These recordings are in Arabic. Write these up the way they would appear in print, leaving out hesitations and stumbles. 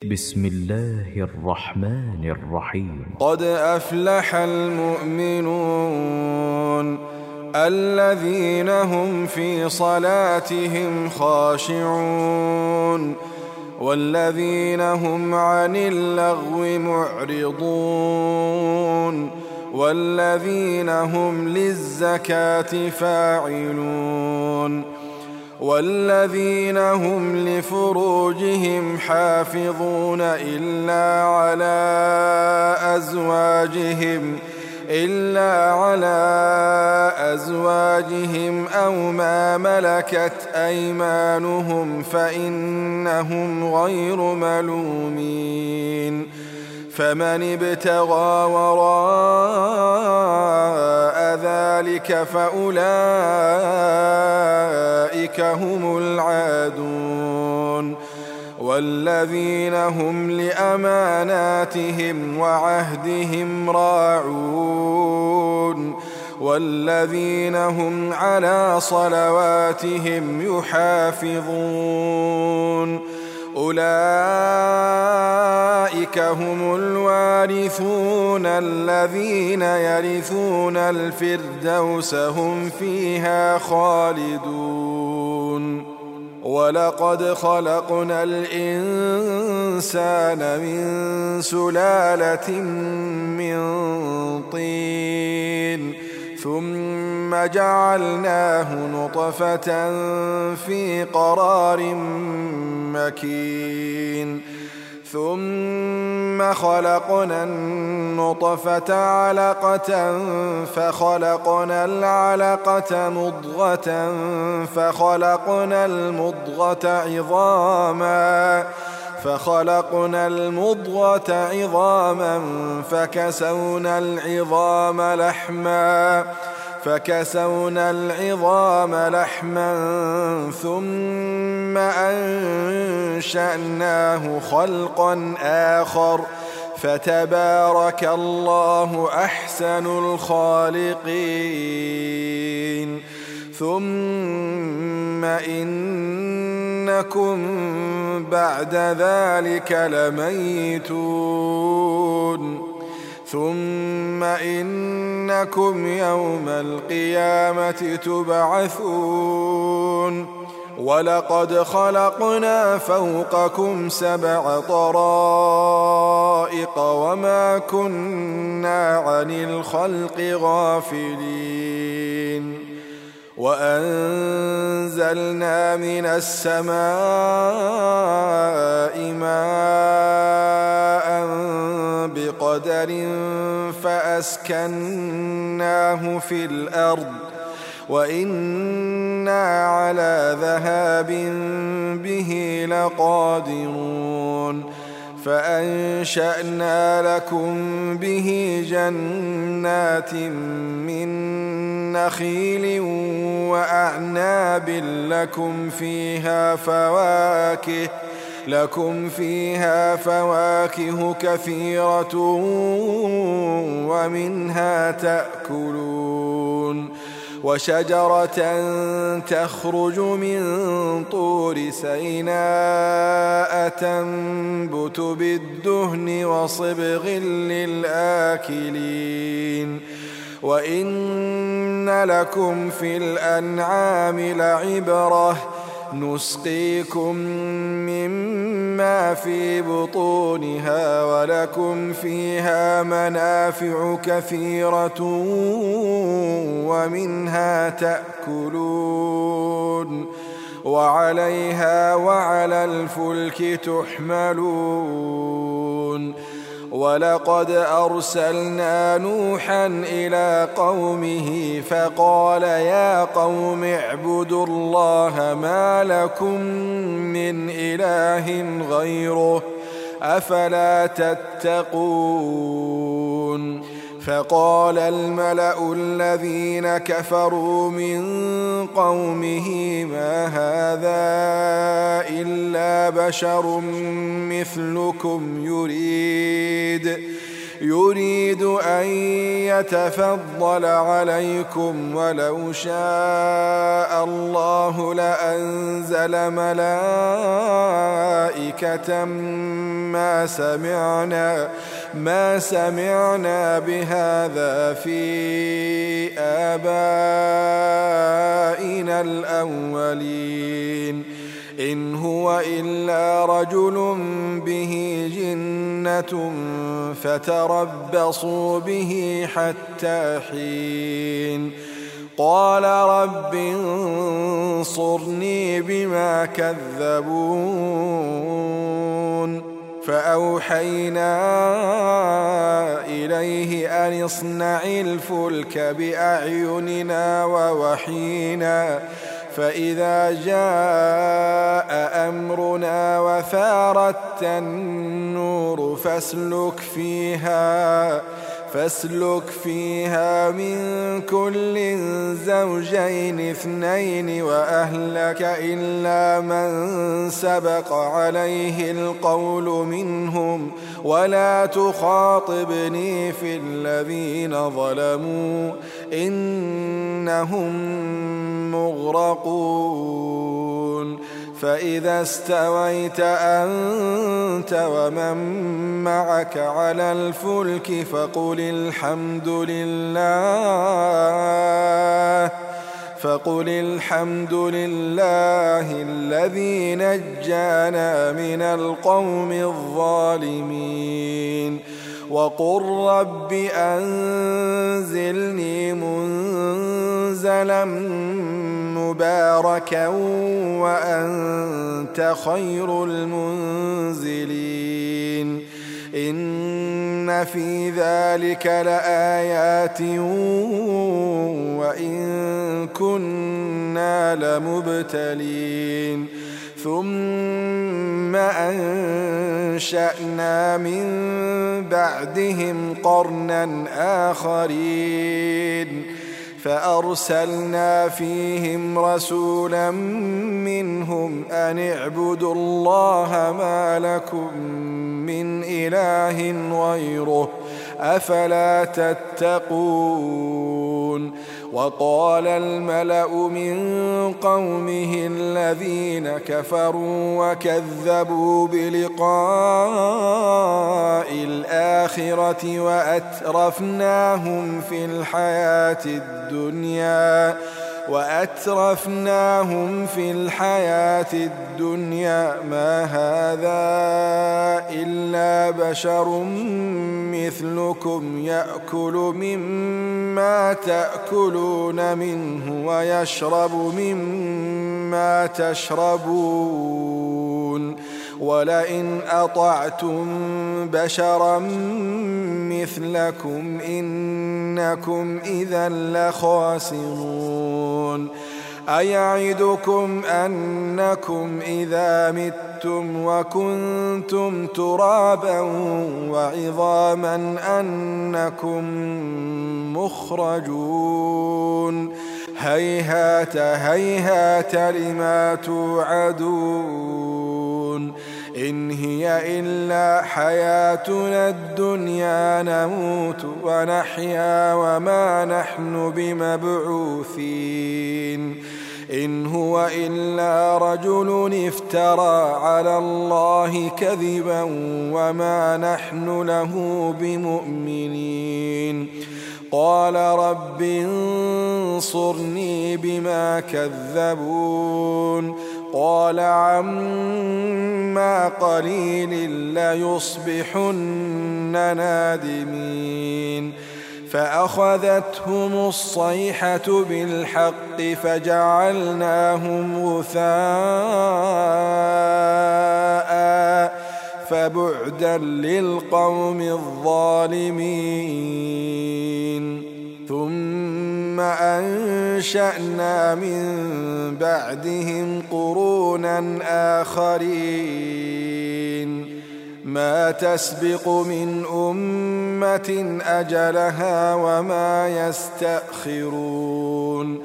بسم الله الرحمن الرحيم. قد أفلح المؤمنون الذين هم في صلاتهم خاشعون والذين هم عن اللغو معرضون والذين هم للزكاة فاعلون والذين هم لفروجهم حافظون إلا على أزواجهم أو ما ملكت أيمانهم فإنهم غير ملومين فمن ابتغى وراء ذلك فأولئك هم العادون والذين هم لأماناتهم وعهدهم راعون والذين هم على صلواتهم يحافظون أولئك هم الوارثون الذين يرثون الفردوس هم فيها خالدون ولقد خلقنا الإنسان من سلالة من طين ثم جعلناه نطفة في قرار مكين ثم خلقنا النطفة علقة فخلقنا العلقة مضغة فخلقنا المضغة عظاما فكسونا العظام لحما ثم أنشأناه خلقا آخر فتبارك الله أحسن الخالقين ثم إنكم بعد ذلك لميتون ثم إنكم يوم القيامة تبعثون ولقد خلقنا فوقكم 7 طرائق وما كنا عن الخلق غافلين وأنزلنا من السماء ماء بقدر فأسكناه في الأرض وإنا على ذهاب به لقادرون فأنشأنا لكم به جنات من نخيل وأعناب لكم فيها فواكه كثيرة ومنها تأكلون وشجرة تخرج من طور سيناء تنبت بالدهن وصبغ للآكلين وإن لكم في الأنعام لعبرة نسقيكم مما في بطونها ولكم فيها منافع كثيرة ومنها تأكلون وعليها وعلى الفلك تحملون ولقد أرسلنا نوحا إلى قومه فقال يا قوم اعبدوا الله ما لكم من إله غيره أفلا تتقون فقال الملأ الذين كفروا من قومه ما هذا إلا بشر مثلكم يريد أن يتفضل عليكم ولو شاء الله لأنزل ملائكة ما سمعنا بهذا في آبائنا الأولين إن هو إلا رجل به جنة فتربصوا به حتى حين قال رب انصرني بما كذبون فأوحينا إليه أن اصنع الفلك بأعيننا ووحينا فإذا جاء أمرنا وفارت النور فاسلك فيها من كل زوجين اثنين وأهلك إلا من سبق عليه القول منهم ولا تخاطبني في الذين ظلموا إنهم مغرقون فإذا استويت أنت ومن معك على الفلك فقل الحمد لله الذي نجانا من القوم الظالمين وقل رب أنزلني منزلا مباركا وأنت خير المنزلين إن في ذلك لآيات وإن كنا لمبتلين ثم أنشأنا من بعدهم قرنا آخرين فأرسلنا فيهم رسولا منهم أن اعبدوا الله ما لكم من إله غيره أفلا تتقون وقال الملأ من قومه الذين كفروا وكذبوا بلقاء الآخرة وأترفناهم في الحياة الدنيا ما هذا إلا بشر مثلكم يأكل مما تأكلون منه ويشرب مما تشربون ولئن أطعتم بشرا مثلكم إنكم إذا لخاسرون أيعدكم أنكم إذا متم وكنتم ترابا وعظاما أنكم مخرجون هيهات هيهات لما توعدون إن هي إلا حياتنا الدنيا نموت ونحيا وما نحن بمبعوثين إن هو إلا رجل افترى على الله كذبا وما نحن له بمؤمنين قال رب انصرني بما كذبون قال عما قليل ليصبحن نادمين فأخذتهم الصيحة بالحق فجعلناهم غثاء فبعدا للقوم الظالمين ثم أنشأنا من بعدهم قرونا آخرين ما تسبق من أمة أجلها وما يستأخرون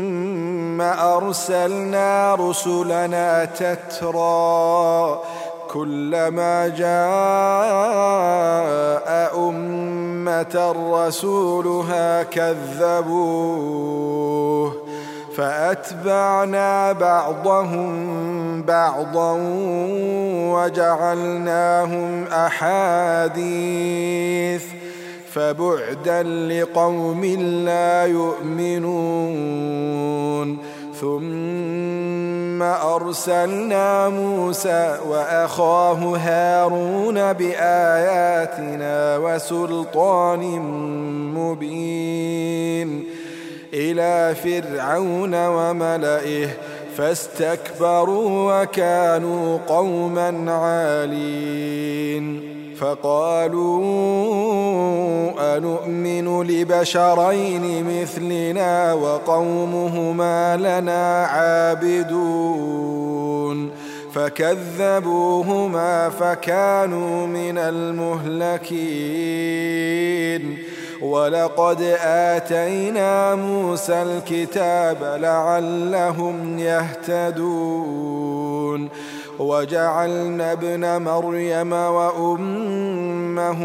ثم أرسلنا رسلنا تترى كلما جاء أمة رسولها كذبوه فأتبعنا بعضهم بعضا وجعلناهم أحاديث فبعدا لقوم لا يؤمنون ثم أرسلنا موسى وأخاه هارون بآياتنا وسلطان مبين إلى فرعون وملئه فاستكبروا وكانوا قوما عالين فقالوا أنؤمن لبشرين مثلنا وقومهما لنا عابدون فكذبوهما فكانوا من المهلكين ولقد آتينا موسى الكتاب لعلهم يهتدون وجعلنا ابن مريم وأمه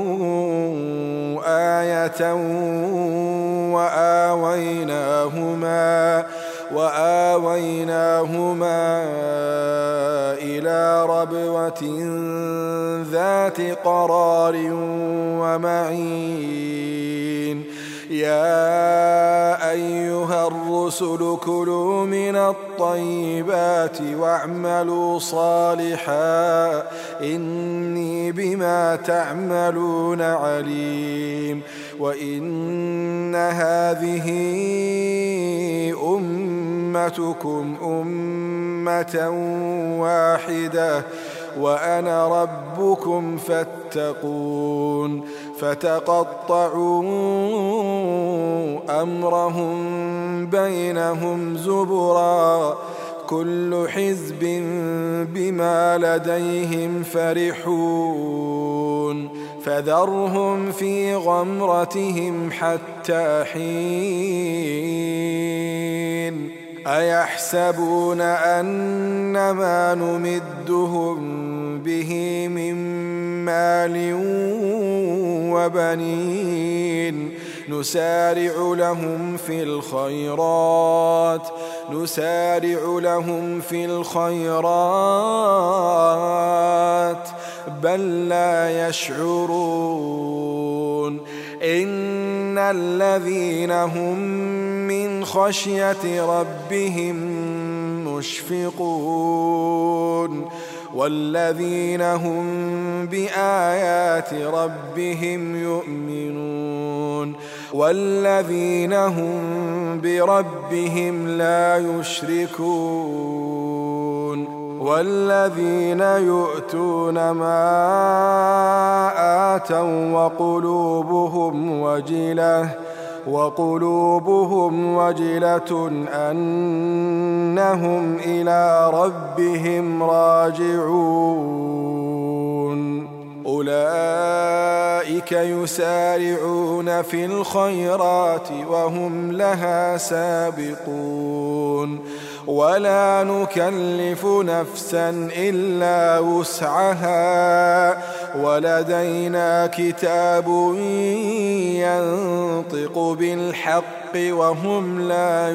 آية وآويناهما إلى ربوة ذات قرار ومعين يا أيها الرسل كلوا من الطيبات واعملوا صالحا إني بما تعملون عليم وإن هذه أمتكم أمة واحدة وأنا ربكم فاتقون فتقطعوا أمرهم بينهم زبرا كل حزب بما لديهم فرحون فذرهم في غمرتهم حتى حين أيحسبون أن ما نمدهم به من مال وبنين نسارع لهم في الخيرات بل لا يشعرون إن الذين هم من خشية ربهم مشفقون والذين هم بآيات ربهم يؤمنون والذين هم بربهم لا يشركون والذين يؤتون ما آتوا وقلوبهم وجلة أنهم إلى ربهم راجعون أولئك يسارعون في الخيرات وهم لها سابقون ولا نكلف نفسا إلا وسعها ولدينا كتاب ينطق بالحق وهم لا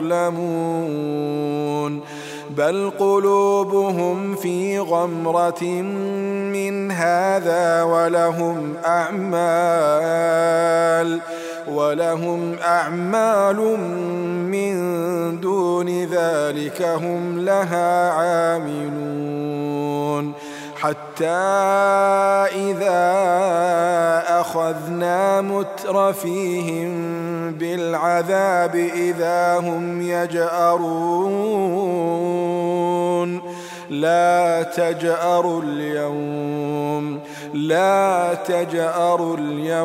يظلمون بل قلوبهم في غمرة من هذا ولهم أعمال من دون ذلك هم لها عاملون حتى إذا أخذنا مترفيهم بالعذاب إذا هم يجأرون لا تجأروا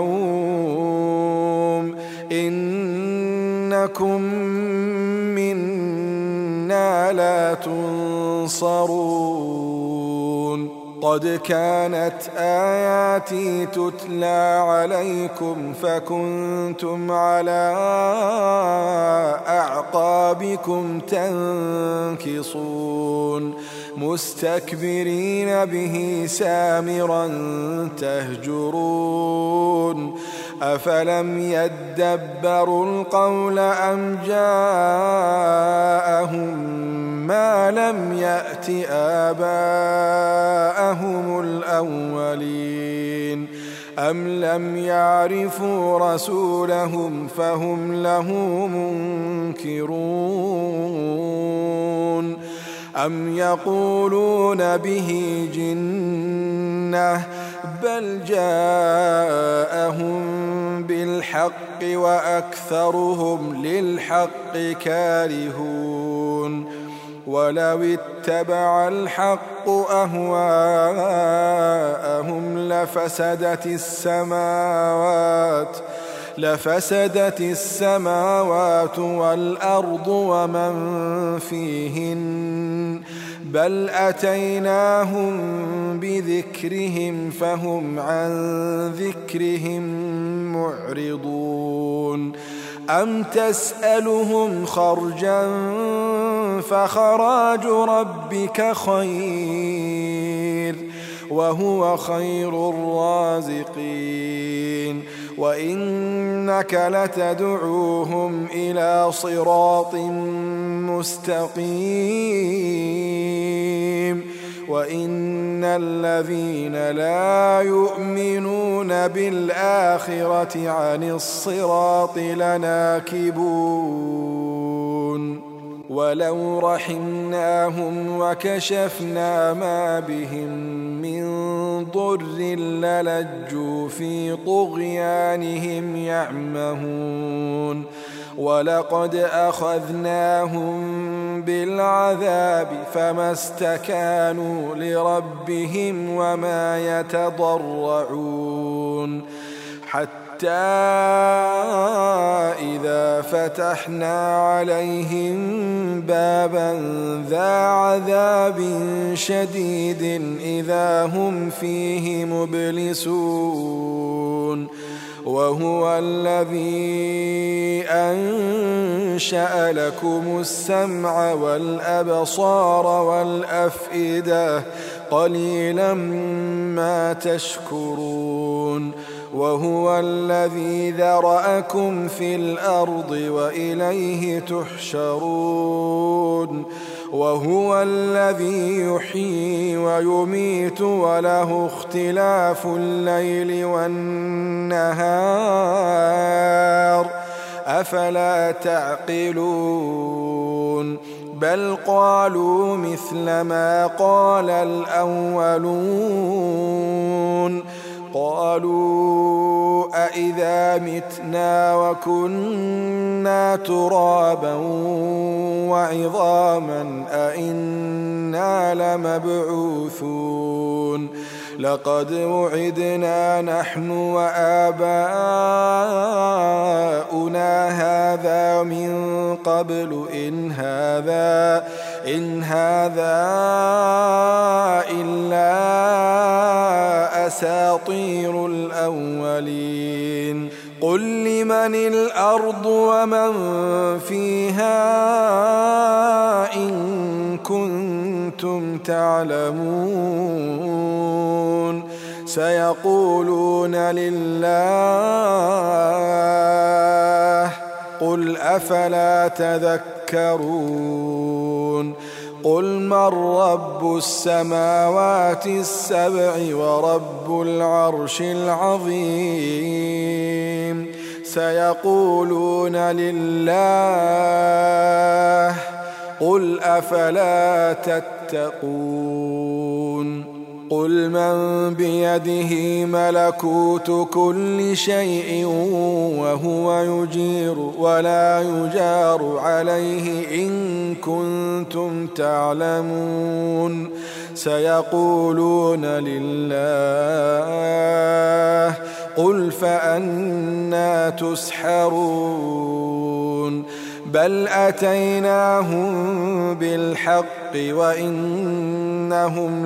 اليوم إنكم منا لا تنصرون قد كانت آياتي تتلى عليكم فكنتم على أعقابكم تنكصون مستكبرين به سامرا تهجرون أفلم يدبروا القول أم جاءهم ما لم يأت آباءهم الأولين أم لم يعرفوا رسولهم فهم له منكرون أم يقولون به جنة بل جاءهم بالحق وأكثرهم للحق كارهون ولو اتبع الحق أهواءهم لفسدت السماوات والأرض ومن فيهن بل أتيناهم بذكرهم فهم عن ذكرهم معرضون أم تسألهم خرجا فخراج ربك خير وهو خير الرازقين وإنك لتدعوهم إلى صراط مستقيم وإن الذين لا يؤمنون بالآخرة عن الصراط لناكبون ولو رحمناهم وكشفنا ما بهم من ضر للجوا في طغيانهم يعمهون ولقد أخذناهم بالعذاب فما استكانوا لربهم وما يتضرعون حتى إذا فتحنا عليهم بابا ذا عذاب شديد إذا هم فيه مبلسون وهو الذي أنشأ لكم السمع والأبصار والأفئدة قليلا ما تشكرون وهو الذي ذرأكم في الأرض وإليه تحشرون وهو الذي يحيي ويميت وله اختلاف الليل والنهار أفلا تعقلون بل قالوا مثل ما قال الأولون قالوا أإذا متنا وكنا ترابا وعظاما أإنا لمبعوثون لقد وعدنا نحن وآباؤنا هذا من قبل إن هذا إلا أساطير الأولين قل لمن الأرض ومن فيها إن كنتم تعلمون سيقولون لله قل أفلا تذكرون قل من رب السماوات السبع ورب العرش العظيم سيقولون لله قل أفلا تتقون قل من بيده ملكوت كل شيء وهو يجير ولا يجار عليه إن كنتم تعلمون سيقولون لله قل فأنى تسحرون بل أتيناهم بالحق وإنهم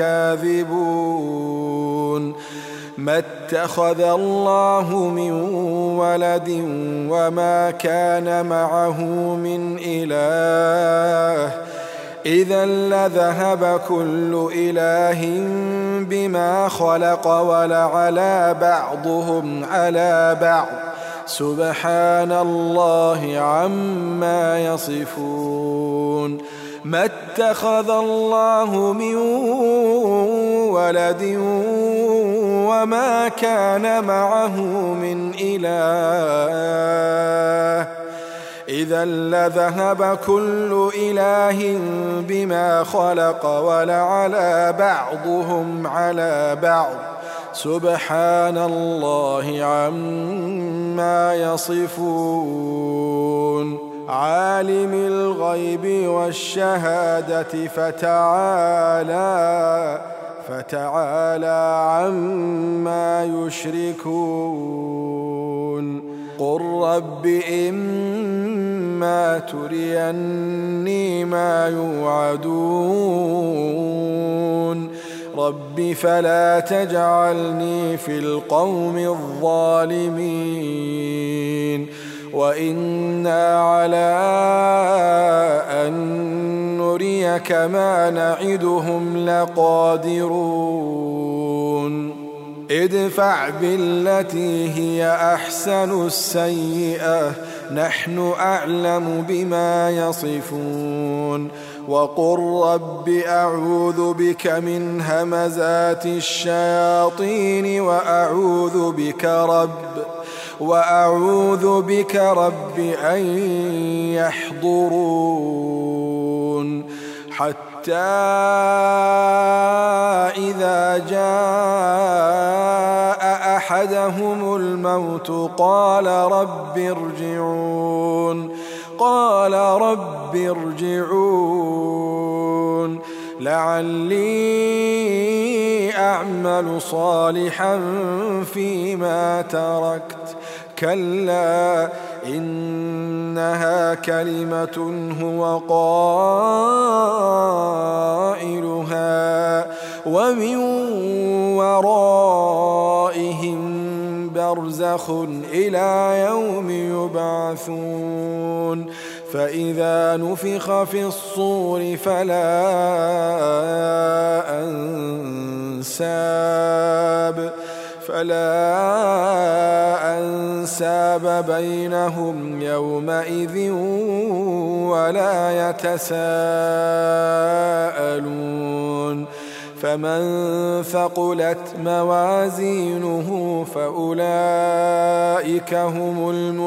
لكاذبون ما اتخذ الله من ولد وما كان معه من إله إذا لذهب كل إله بما خلق ولعلى بعضهم على بعض سبحان الله عما يصفون. ما اتخذ الله من ولد وما كان معه من إله إذا لذهب كل إله بما خلق ولعلى بعضهم على بعض سبحان الله عما يصفون. عالم الغيب والشهادة فتعالى عما يشركون. قل رب إما تريني ما يوعدون رب فلا تجعلني في القوم الظالمين وإنا على أن نريك ما نعدهم لقادرون. ادفع بالتي هي أحسن السيئة نحن أعلم بما يصفون. وقل رب أعوذ بك من همزات الشياطين وأعوذ بك رب أن يحضرون. حتى إذا جاء أحدهم الموت قال رب ارجعون لعلي أعمل صالحا فيما تركت كلا إنها كلمة هو قائلها ومن ورائهم برزخ إلى يوم يبعثون. فإذا نفخ في الصور فلا أنساب بينهم يومئذ ولا يتساءلون. فمن ثقلت موازينه فأولئك هم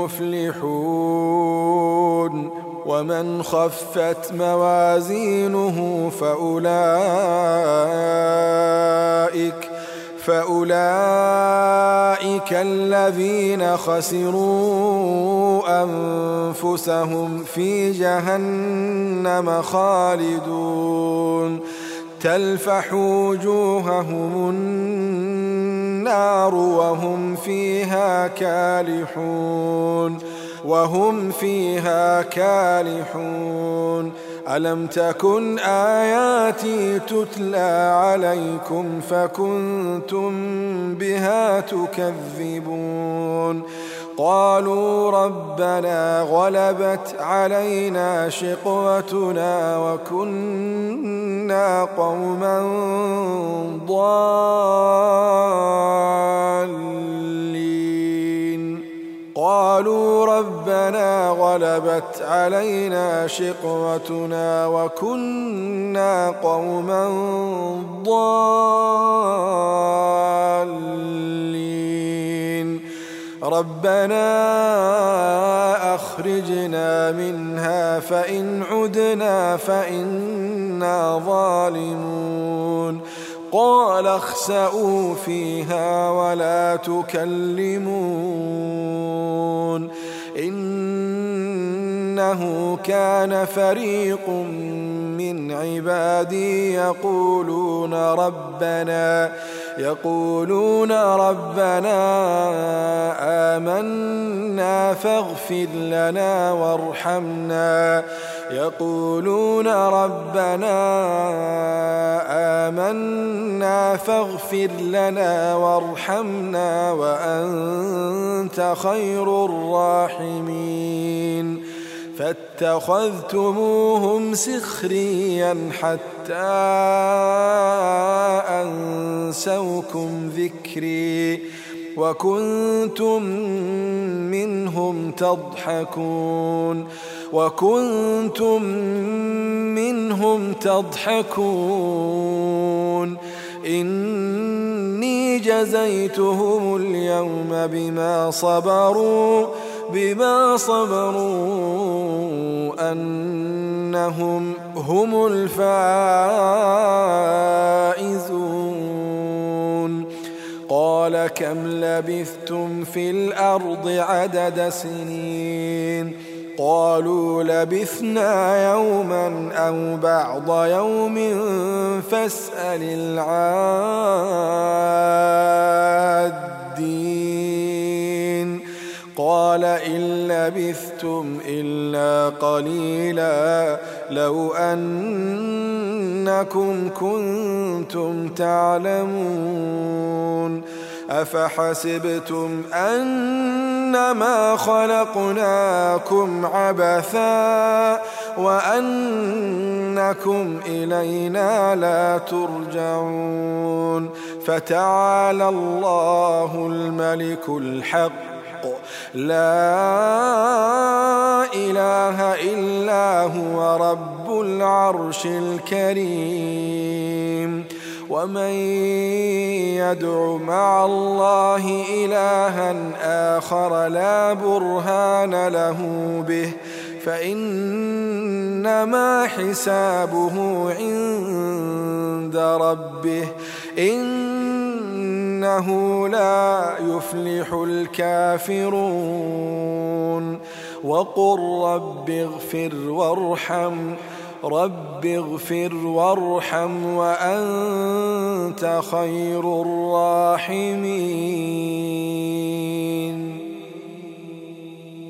المفلحون ومن خفت موازينه فأولئك الذين خسروا أنفسهم في جهنم خالدون تلفح وجوههم النار وهم فيها كالحون. ألم تكن آياتي تتلى عليكم فكنتم بها تكذبون. قالوا ربنا غلبت علينا شقوتنا وكنا قوما ضالين. قالوا ربنا غلبت علينا شقوتنا وكنا قوما ضالين. ربنا أخرجنا منها فإن عدنا فإنا ظالمون. قال اخسئوا فيها ولا تكلمون إنه كان فريق من عبادي يقولون ربنا آمنا فاغفر لنا وارحمنا وأنت خير الراحمين. فاتخذتموهم سخريا حتى أنسوكم ذكري وكنتم منهم تضحكون إني جزيتهم اليوم بما صبروا أنهم هم الفائزون قال كم لبثتم في الأرض عدد سنين قالوا لبثنا يوما أو بعض يوم فاسأل العادين قال إن لبثتم إلا قليلا لو أنكم كنتم تعلمون أفحسبتم أنما خلقناكم عبثا وأنكم إلينا لا ترجعون فتعالى الله الملك الحق لا إله إلا هو رب العرش الكريم ومن يدع مع الله إلها آخر لا برهان له به فإنما حسابه عند ربه إنه لا يفلح الكافرون وقل رب اغفر وارحم وأنت خير الراحمين